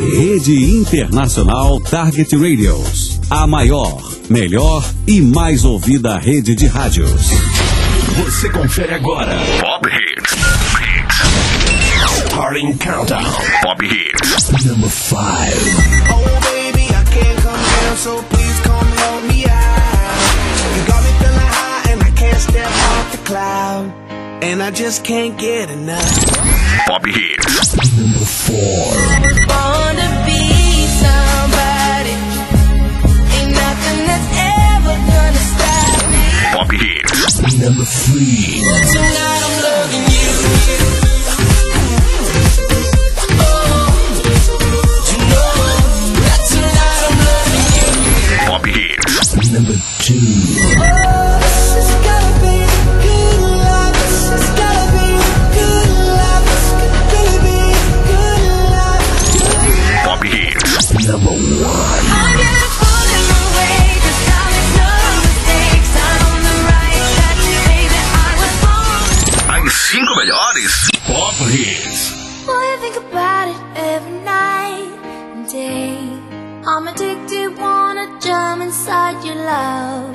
Rede Internacional Target Radios. A maior, melhor e mais ouvida rede de rádios. Você confere agora. Pop Hits. Starting Countdown. Pop Hits. Number 5. Oh baby, I can't come down, so please come help me out. You got me feeling high and I can't step off the cloud. And I just can't get enough. Pop Hits. Number 4. I was born to be somebody. Ain't nothing that's ever gonna stop me. Pop Hits. Number 3. Tonight I'm loving you. Oh, you know that tonight I'm loving you. Pop Hits. Number 2. Oh, this has gotta be good love. This has gotta be good love. This could be good love. Pop Hits. Number 1. I'm getting pulled in my way, 'cause I make no mistakes. I'm on the right track, baby. I was born. As 5 melhores. Pop Hits. Boy, I think about it every night and day. I'm addicted, wanna jump inside your love.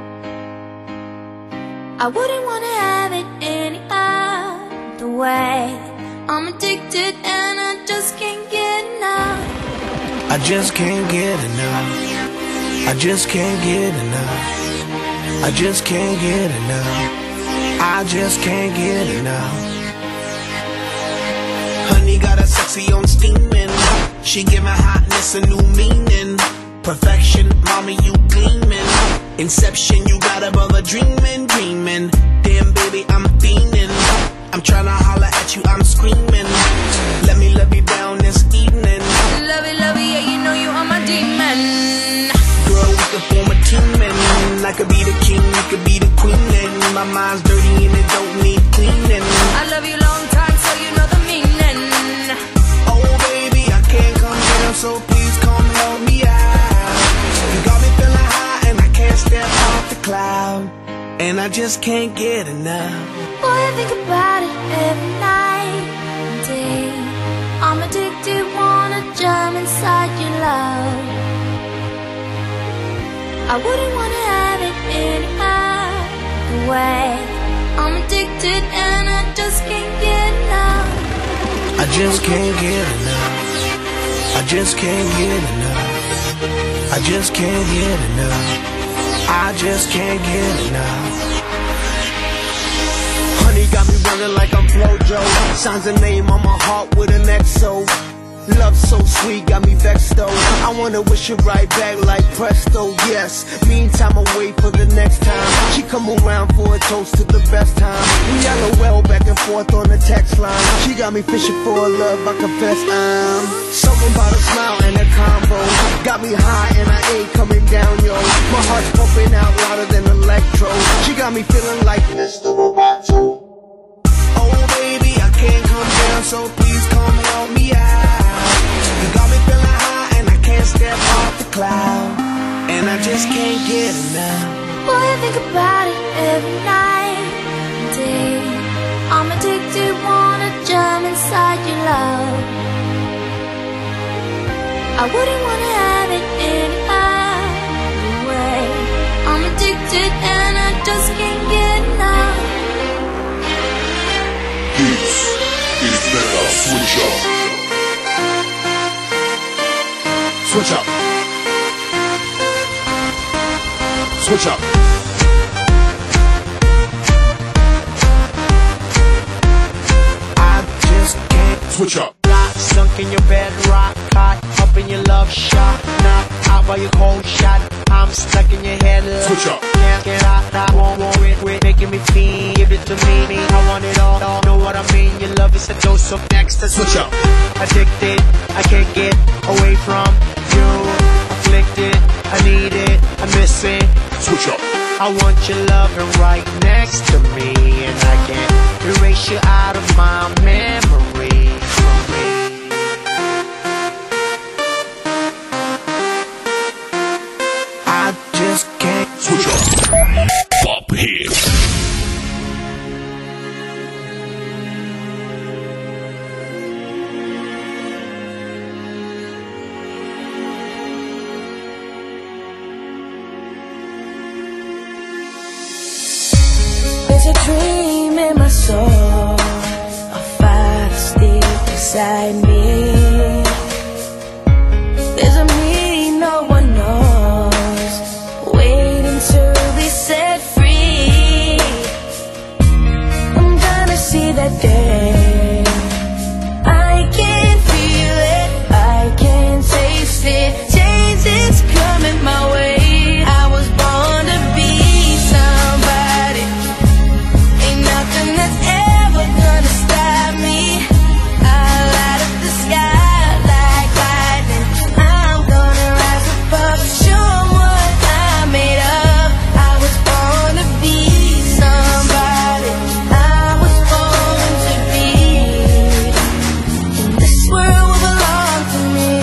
I wouldn't wanna have it any other way. I'm addicted and I just can't get enough. I just can't get enough. I just can't get enough. I just can't get enough. I just can't get enough. Honey got a sexy on steaming. She give my hotness a new meaning. Perfection, mommy, you gleaming. Inception, you got a brother dreaming, dreaming. Damn, baby, I'm fiending. I'm tryna holler at you, I'm screaming. Let me love you down this evening. Love it, yeah, you know you are my demon. Girl, we could form a team and I could be the king, you could be the queen. And my mind's dirty and it don't need cleaning. I love you long time, so you know the meaning. Oh baby, I can't come down, so please come help me out. You got me feeling high and I can't step off the cloud. And I just can't get enough. Boy, I think about it every night and day. I'm addicted, wanna jump inside your love. I wouldn't wanna have it any other way. I'm addicted and I just can't get enough. I just can't get enough. I just can't get enough. I just can't get enough. I just can't get enough. Honey got me running like I'm Flojo. Signs a name on my heart with an XO. Love so sweet, got me vexed though. I wanna wish it right back like presto, yes. Meantime, I wait for the next time. She come around for a toast to the best time. We LOL back and forth on the text line. She got me fishing for a love, I confess I'm something about a smile and a combo. Got me high and I ain't coming down, yo. My heart's pumping out louder than electro. She got me feeling like Mr. Roboto. Oh baby, I can't come down, so please come help me out. You got me feeling high and I can't step off the cloud. And I just can't get enough. Boy, I think about it every night and day. I'm addicted, wanna jump inside your love. I wouldn't wanna have it any other way. I'm addicted and I just can't get enough. This is better. Switch up. Switch up. Switch up. I just can't Switch up. Sunk in your bed, rock hot, up in your love shot, knocked out by your cold shot. I'm stuck in your head. Switch up. Can't get out, I won't quit, making me feel. Give it to me, I want it all. Know what I mean? Your love is a dose of ecstasy. Switch up. Addicted, I can't get away from you. Afflicted, I need it, I miss it. Switch up. I want your loving right next to me, and I can't erase you out of my memory. I just can't Switch up. Pop Hits. There's a dream in my soul, a fire still inside me. There's a me no one knows, waiting to be set free. I'm gonna see that day. I can feel it, I can taste it. Change is coming my way. I was born to be somebody. Ain't nothing that's ever gonna stop me. I light up the sky like lightning. I'm gonna rise above, show 'em what I'm made of. I was born to be somebody. I was born to be. And this world will belong to me.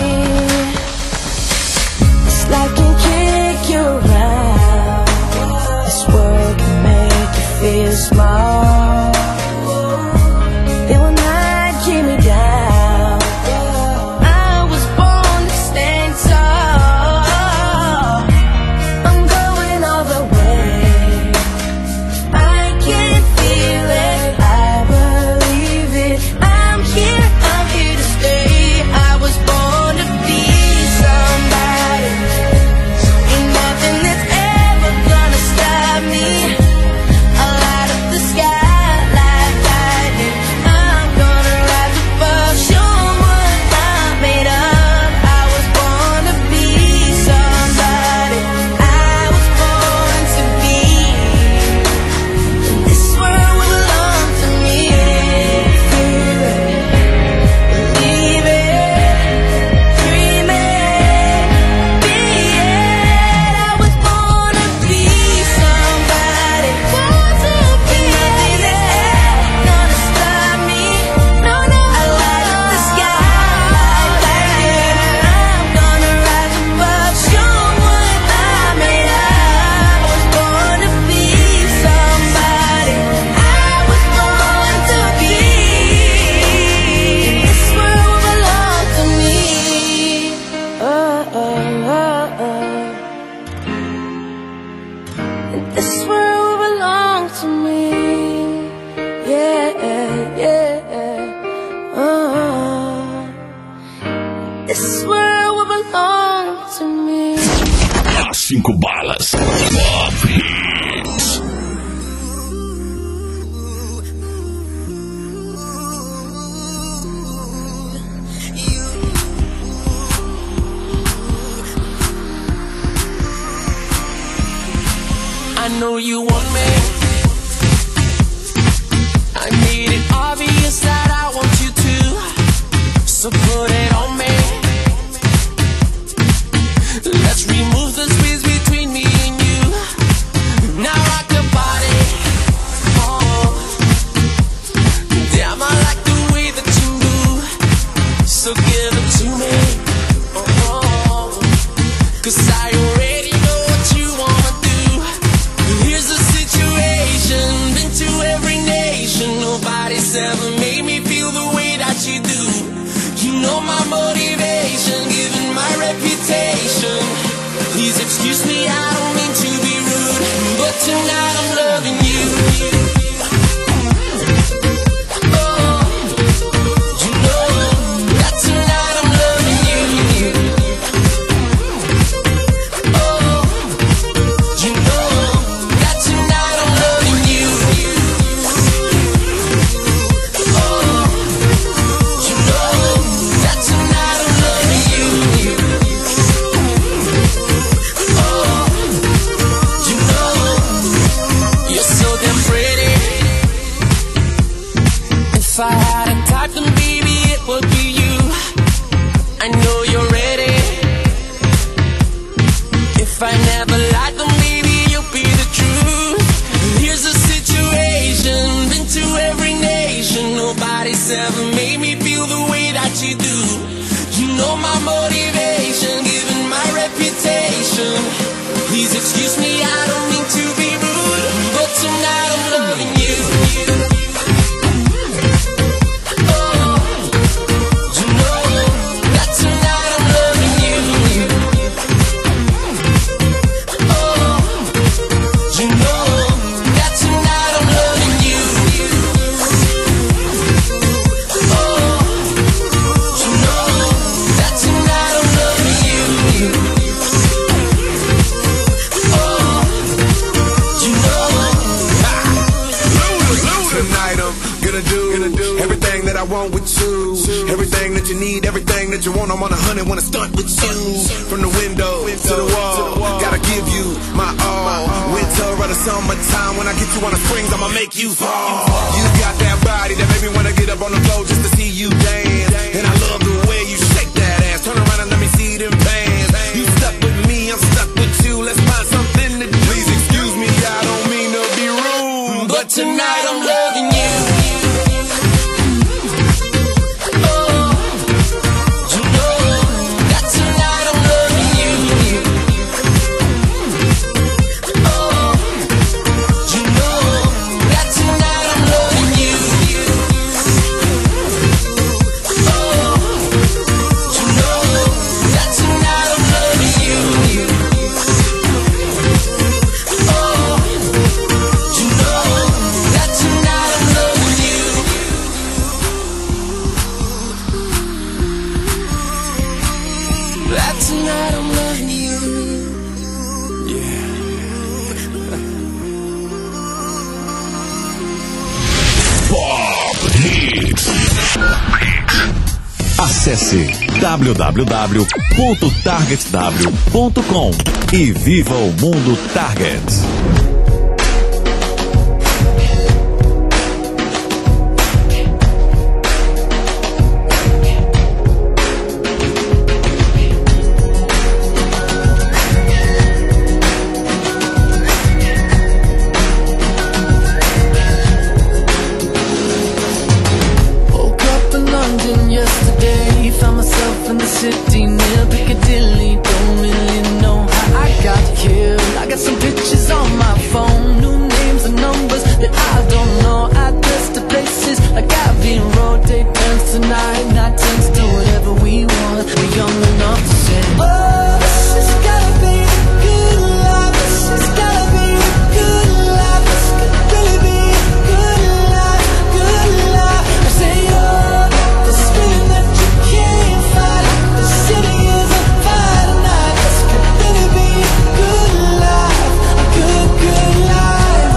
This life can kick you around. This world can make you feel small. They will not keep me down. I was born to stand tall. I'm going all the way. I can feel it, I believe it. I'm here to stay. I was born to be somebody. Ain't nothing that's ever gonna stop me. I light up the sky like lightning. I'm gonna rise above, show 'em what I'm made of. I was born to be somebody. I was born to be. And this world will belong to me. Feel it, believe it, dream it, be it. I was born to be somebody. Born to be. Nothing that's ever gonna stop me. No, no. I light up the sky like lightning. I'm gonna rise above, show 'em what I'm made of. I was born to be somebody. I was born to be. This world will belong to me. This world will belong to me. Yeah, yeah. This world will belong to me. 5 balas. Pop Hits. I know you want me. I made it obvious that I want you to. So put it on me. Let's remove the space between me and you. Now rock your body. Oh, damn, I like the way that you move. So give it to me. Oh, 'cause I already know what you wanna do. Here's the situation, been to every nation. Nobody's ever made me feel the way that you do. You know my motivation, given my reputation. Please excuse me, I don't mean to be rude, but tonight I'm loving you. Oh, you know that tonight I'm loving you. Oh, you know that tonight I'm loving you. Oh, you know that tonight I'm loving you. Oh, you know you're so damn pretty. If I had a type, then baby it would be you. I know you're ready. If I never lied, then maybe you'll be the truth. Here's the situation, been to every nation. Nobody's ever made me feel the way that you do. You know my motivation, given my reputation. Please excuse me, I don't mean to be rude, but tonight I'm loving you. Oh, you know that tonight I'm loving you. Oh, you know that tonight I'm loving you. I want with you. Everything that you need, everything that you want, I'm on 100, wanna stunt with you. From the window to the wall, gotta give you my all. Winter or the summertime, when I get you on the springs, I'ma make you fall. You got that body that make me wanna get up on the floor just to see you dance. And I love the way you shake that ass. Turn around and let me see them pants. You stuck with me, I'm stuck with you. Let's find something to do. Please excuse me, I don't mean to be rude, but tonight I'm loving you. Acesse www.targetw.com e viva o mundo Target. City near Piccadilly, don't really know how I got here. I got some pictures on my phone, new names and numbers that I don't know. Address to places like Abbey Road, take turns tonight, night turns to whatever we want. We're young enough to say, oh, this has gotta be a good life. This has gotta be a good life. This could really be a good life, good life. I say, oh, this feeling that you can't fight. The city is on fire tonight. This could really be a good life, a good, good life.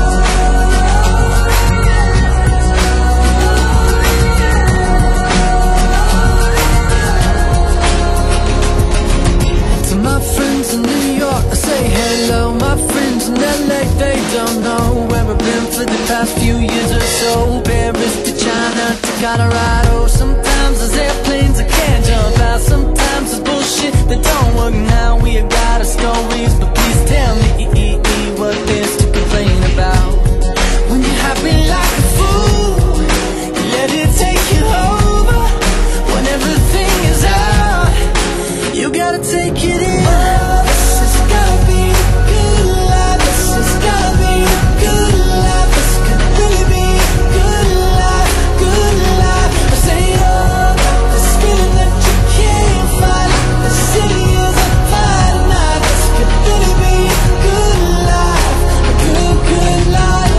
To my friends in New York, I say hello. My friends in LA, they don't know where I've been for the past few years or so. Paris to China to Colorado. Sometimes there's airplanes I can't jump out. Sometimes there's bullshit that don't work now. We have got our stories, but please tell me what there's to complain about. When you're happy like a fool, you let it take you over. When everything is out, you gotta take it in. Oh, this has gotta be a good life. This has gotta be a good life. This could really be a good life, good life. I say, oh, this feeling that you can't fight. The city is on fire tonight. This could really be a good life, a good, good life.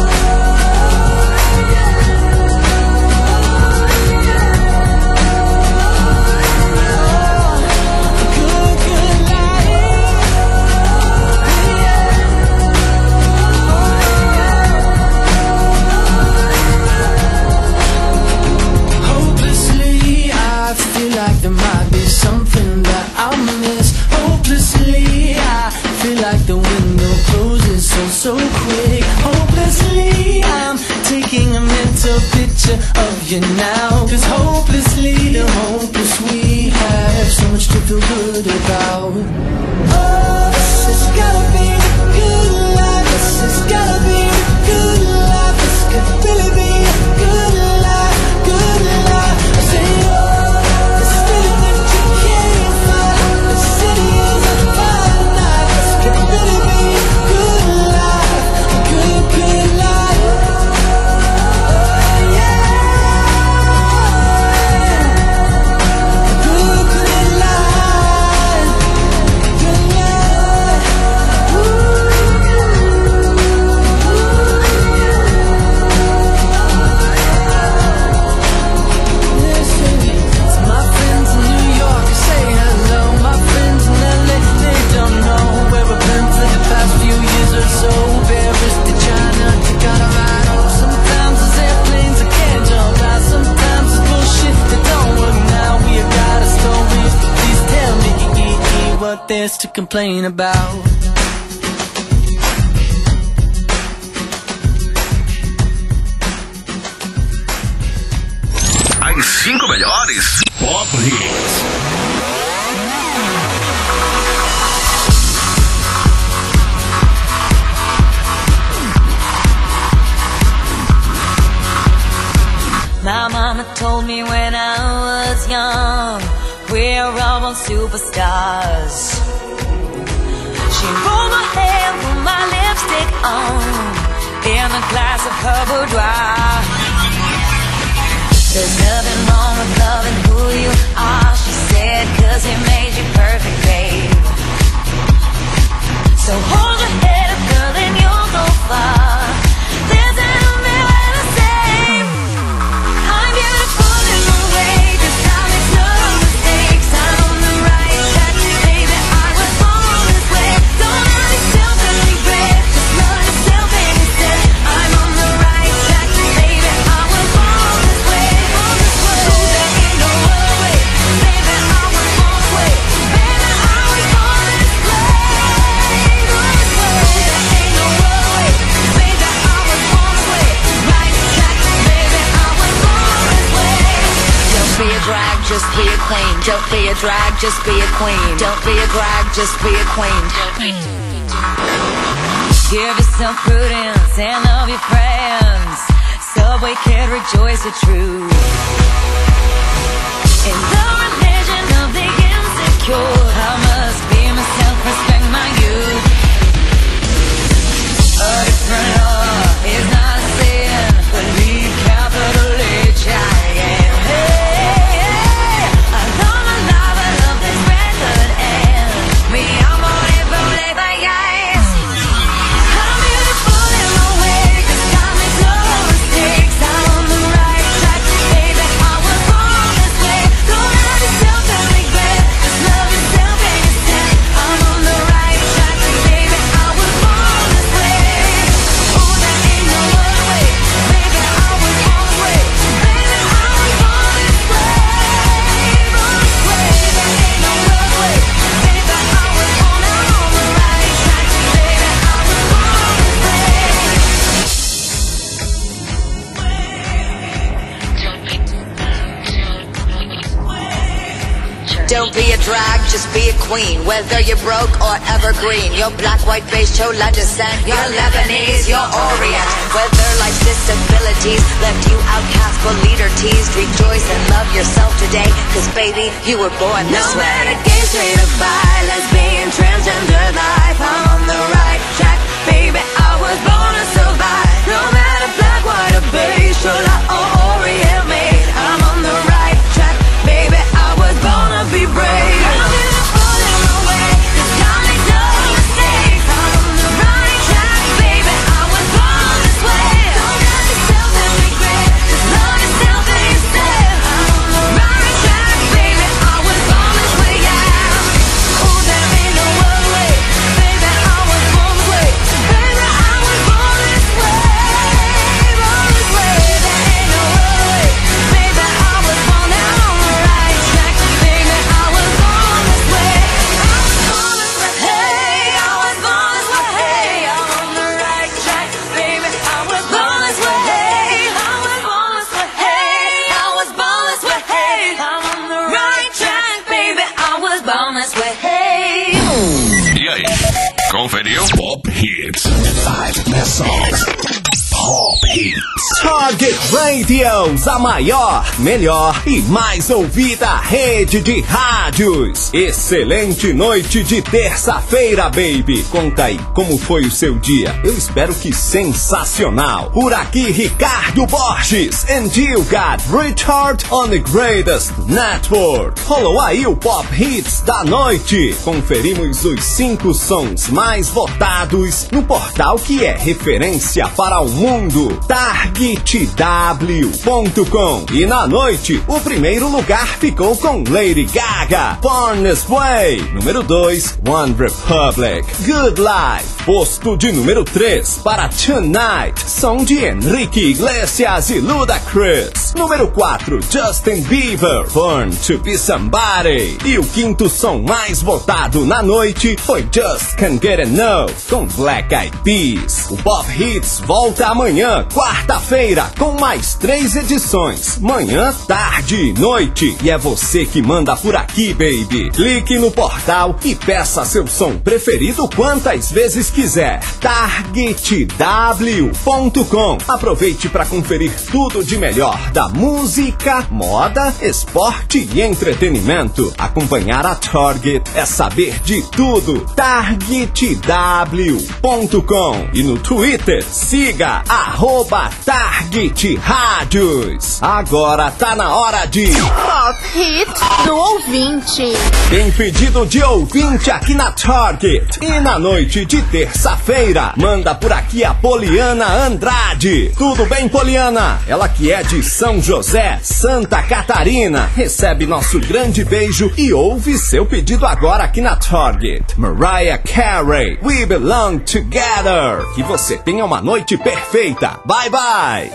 Hopelessly, I feel like there might be something that I'll miss. Hopelessly, I feel like the window closes so quick. Hopelessly, I'm taking a mental picture of you now. 'Cause hopelessly, the hopeless we have so much to feel good about. Oh, this has gotta be a good life. This has gotta be a good life. This could really be a good life, good life. I say, oh, this feeling that you can't fight. The city is on fire tonight. This could really be a good life, a good, good life. Oh, yeah. A good, good life, good life. Ooh. less to complain about. As 5 melhores Pop Hits. My mama told me when I was young, we're all born superstars. She rolled my hair, put my lipstick on, in a glass of her boudoir. There's nothing wrong with loving who you are, she said, 'cause he made you perfect, babe. So hold your head up, girl, and you'll go far. There's an just be a queen. Don't be a drag, just be a queen. Don't be a drag, just be a queen. Give yourself prudence and love your friends. Subway kid, rejoice the truth. In the religion of the insecure, I must be myself, respect my youth. A different law is not a sin, believe capital H-I-M. Don't be a drag, just be a queen. Whether you're broke or evergreen, you're black, white, beige, chola descent, you're Lebanese, you're Orient. Whether life's disabilities left you outcast but leader teased, rejoice and love yourself today, 'cause baby, you were born this way. No matter gay, straight or bi, lesbian, transgender life, I'm on the right track, baby, I was born to survive. No matter black, white or beige, chola or Orient made, I'm on the right track, baby, I was born to be brave. I'm beautiful in my way, 'cause God makes no mistakes. I'm on the right track, baby, I was born this way. Don't have yourself and regret, just love yourself and instead. I'm on the right track, baby, I was born this way, yeah. Oh, there ain't no other way, baby, I was born this way. Baby, I was born this way, born this way. There ain't no other way, baby, I was born down on the right track, baby, I was born this way. I was born this way, hey, I was born this way, hey, I'm on the right track, baby, I was born this way, hey, I was born this way, hey, I was born this way, hey, I'm on the right track, baby, I was born this way, hey. E aí, conferiu? Pop Hits. 5 Best Songs. Pop Hits. Target Radio, a maior, melhor e mais ouvida rede de rádios. Excelente noite de terça-feira, baby. Conta aí, como foi o seu dia? Eu espero que sensacional. Por aqui, Ricardo Borges. And you got Richard on the Greatest Network. Rolou aí o Pop Hits da noite. Conferimos os 5 sons mais votados no portal que é referência para o mundo. Target targetw.com. E na noite, o primeiro lugar ficou com Lady Gaga, Born This Way. Número 2, One Republic, Good Life. Posto de número 3 para Tonight, som de Enrique Iglesias e Ludacris. Número 4, Justin Bieber, Born to Be Somebody. E o quinto som mais votado na noite foi Just Can't Get Enough, com Black Eyed Peas. O Pop Hits volta amanhã, quarta-feira, com mais 3 edições, manhã, tarde e noite. E é você que manda por aqui, baby. Clique no portal e peça seu som preferido quantas vezes quiser. targetw.com. Aproveite para conferir tudo de melhor da música, moda, esporte e entretenimento. Acompanhar a Target é saber de tudo. targetw.com. E no Twitter, siga @TargetRádios. Agora tá na hora de Pop Hit do ouvinte. Tem pedido de ouvinte aqui na Target. E na noite de terça-feira, manda por aqui a Poliana Andrade. Tudo bem, Poliana? Ela que é de São José, Santa Catarina. Recebe nosso grande beijo e ouve seu pedido agora aqui na Target. Mariah Carey, We Belong Together. Que você tenha uma noite perfeita. Bye, bye.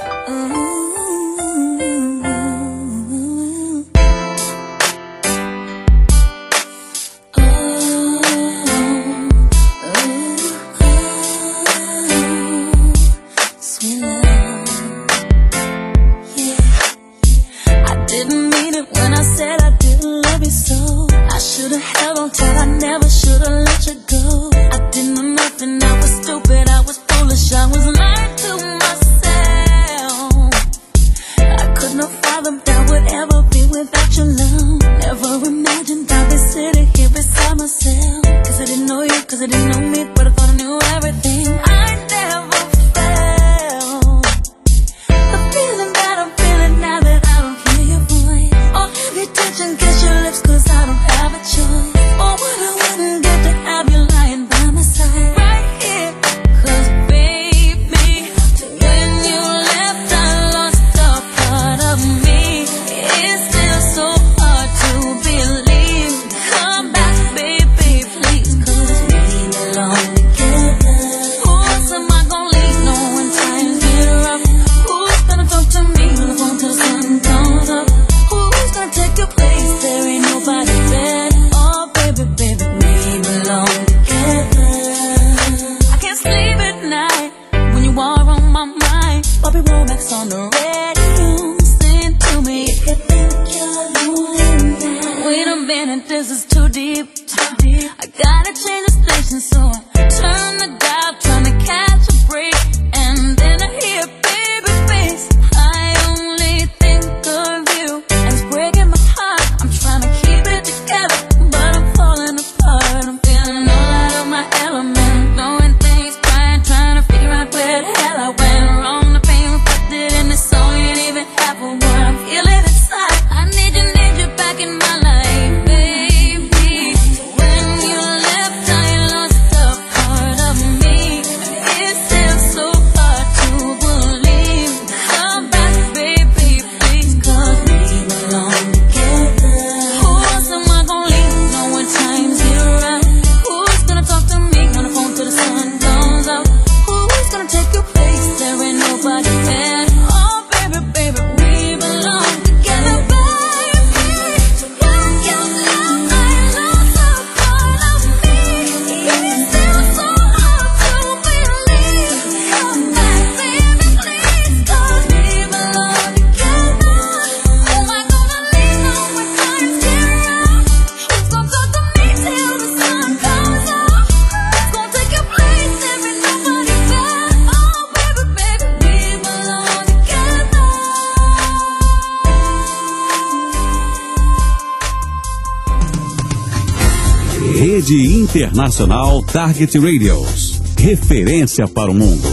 Rede Internacional Target Radios. Referência para o mundo.